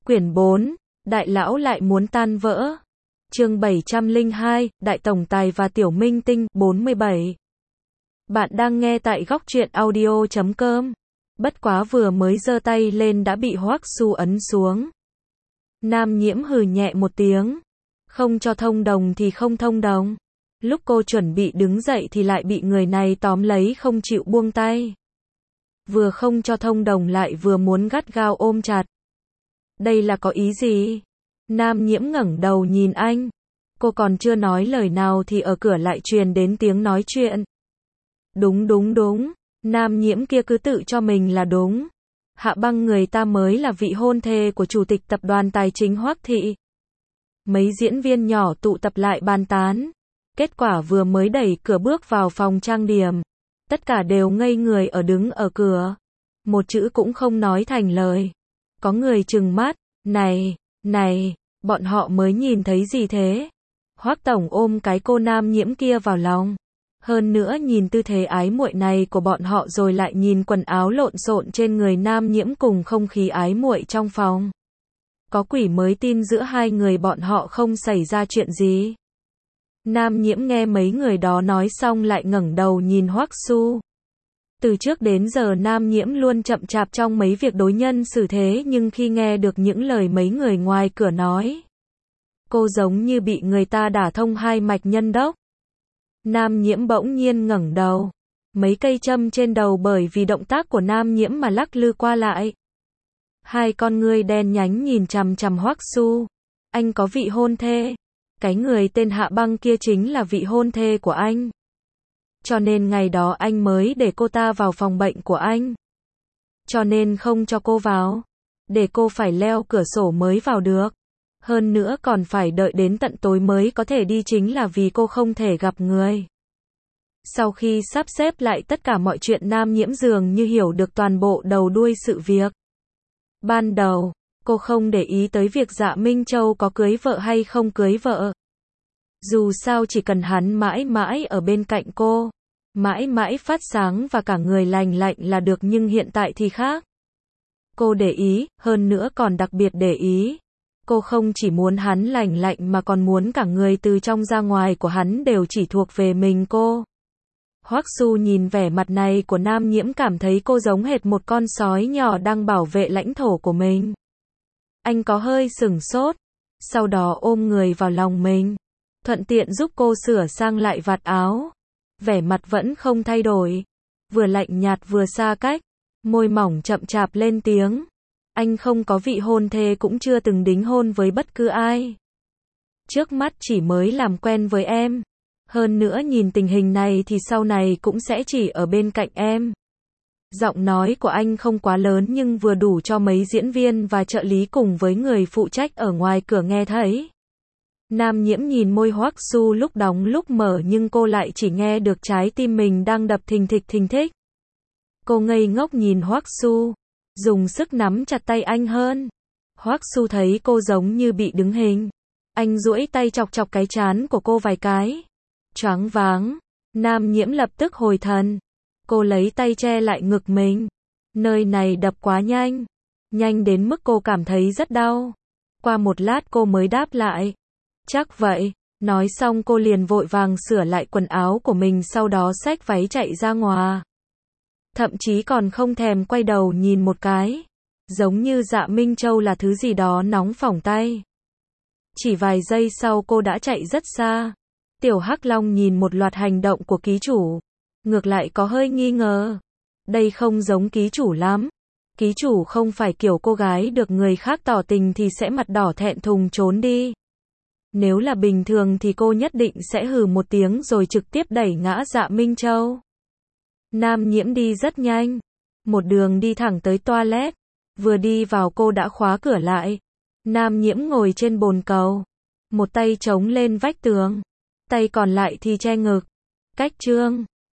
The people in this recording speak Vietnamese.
Quyển 4, Đại lão lại muốn tan vỡ. Chương 702, Đại tổng tài và tiểu minh tinh, 47. Bạn đang nghe tại góc truyện audio.com. Bất quá vừa mới giơ tay lên đã bị Hoắc Su ấn xuống. Nam Nhiễm hừ nhẹ một tiếng. Không cho thông đồng thì không thông đồng. Lúc cô chuẩn bị đứng dậy thì lại bị người này tóm lấy không chịu buông tay. Vừa không cho thông đồng lại vừa muốn gắt gao ôm chặt. Đây là có ý gì? Nam Nhiễm ngẩng đầu nhìn anh. Cô còn chưa nói lời nào thì ở cửa lại truyền đến tiếng nói chuyện. Đúng. Nam Nhiễm kia cứ tự cho mình là đúng. Hạ Băng người ta mới là vị hôn thê của chủ tịch tập đoàn tài chính Hoắc Thị. Mấy diễn viên nhỏ tụ tập lại bàn tán. Kết quả vừa mới đẩy cửa bước vào phòng trang điểm. Tất cả đều ngây người ở đứng ở cửa. Một chữ cũng không nói thành lời. Có người trừng mắt. Này, bọn họ mới nhìn thấy gì thế? Hoắc tổng ôm cái cô Nam Nhiễm kia vào lòng. Hơn nữa nhìn tư thế ái muội này của bọn họ rồi lại nhìn quần áo lộn xộn trên người Nam Nhiễm cùng không khí ái muội trong phòng. Có quỷ mới tin giữa hai người bọn họ không xảy ra chuyện gì. Nam Nhiễm nghe mấy người đó nói xong lại ngẩng đầu nhìn Hoắc Su. Từ trước đến giờ Nam Nhiễm luôn chậm chạp trong mấy việc đối nhân xử thế, nhưng khi nghe được những lời mấy người ngoài cửa nói, cô giống như bị người ta đả thông hai mạch nhân đốc. Nam Nhiễm bỗng nhiên ngẩng đầu. Mấy cây châm trên đầu bởi vì động tác của Nam Nhiễm mà lắc lư qua lại. Hai con ngươi đen nhánh nhìn chằm chằm Hoắc Su. Anh có vị hôn thê. Cái người tên Hạ Băng kia chính là vị hôn thê của anh. Cho nên ngày đó anh mới để cô ta vào phòng bệnh của anh. Cho nên không cho cô vào. Để cô phải leo cửa sổ mới vào được. Hơn nữa còn phải đợi đến tận tối mới có thể đi, chính là vì cô không thể gặp người. Sau khi sắp xếp lại tất cả mọi chuyện, Nam Nhiễm dường như hiểu được toàn bộ đầu đuôi sự việc. Ban đầu, cô không để ý tới việc Dạ Minh Châu có cưới vợ hay không cưới vợ. Dù sao chỉ cần hắn mãi mãi ở bên cạnh cô, mãi mãi phát sáng và cả người lành lạnh là được, nhưng hiện tại thì khác. Cô để ý, hơn nữa còn đặc biệt để ý. Cô không chỉ muốn hắn lành lạnh mà còn muốn cả người từ trong ra ngoài của hắn đều chỉ thuộc về mình cô. Hoắc Su nhìn vẻ mặt này của Nam Nhiễm cảm thấy cô giống hệt một con sói nhỏ đang bảo vệ lãnh thổ của mình. Anh có hơi sửng sốt, sau đó ôm người vào lòng mình, thuận tiện giúp cô sửa sang lại vạt áo. Vẻ mặt vẫn không thay đổi, vừa lạnh nhạt vừa xa cách, môi mỏng chậm chạp lên tiếng. Anh không có vị hôn thê, cũng chưa từng đính hôn với bất cứ ai. Trước mắt chỉ mới làm quen với em. Hơn nữa nhìn tình hình này thì sau này cũng sẽ chỉ ở bên cạnh em. Giọng nói của anh không quá lớn nhưng vừa đủ cho mấy diễn viên và trợ lý cùng với người phụ trách ở ngoài cửa nghe thấy. Nam Nhiễm nhìn môi Hoắc Su lúc đóng lúc mở, nhưng cô lại chỉ nghe được trái tim mình đang đập thình thịch. Cô ngây ngốc nhìn Hoắc Su, dùng sức nắm chặt tay anh hơn. Hoắc Su thấy cô giống như bị đứng hình. Anh duỗi tay chọc chọc cái trán của cô vài cái. Choáng váng. Nam Nhiễm lập tức hồi thần. Cô lấy tay che lại ngực mình. Nơi này đập quá nhanh. Nhanh đến mức cô cảm thấy rất đau. Qua một lát cô mới đáp lại. Chắc vậy. Nói xong cô liền vội vàng sửa lại quần áo của mình, sau đó xách váy chạy ra ngoài. Thậm chí còn không thèm quay đầu nhìn một cái. Giống như Dạ Minh Châu là thứ gì đó nóng phỏng tay. Chỉ vài giây sau cô đã chạy rất xa. Tiểu Hắc Long nhìn một loạt hành động của ký chủ. Ngược lại có hơi nghi ngờ. Đây không giống ký chủ lắm. Ký chủ không phải kiểu cô gái được người khác tỏ tình thì sẽ mặt đỏ thẹn thùng trốn đi. Nếu là bình thường thì cô nhất định sẽ hừ một tiếng rồi trực tiếp đẩy ngã Dạ Minh Châu. Nam Nhiễm đi rất nhanh. Một đường đi thẳng tới toilet. Vừa đi vào cô đã khóa cửa lại. Nam Nhiễm ngồi trên bồn cầu. Một tay chống lên vách tường. Tay còn lại thì che ngực. Cách chương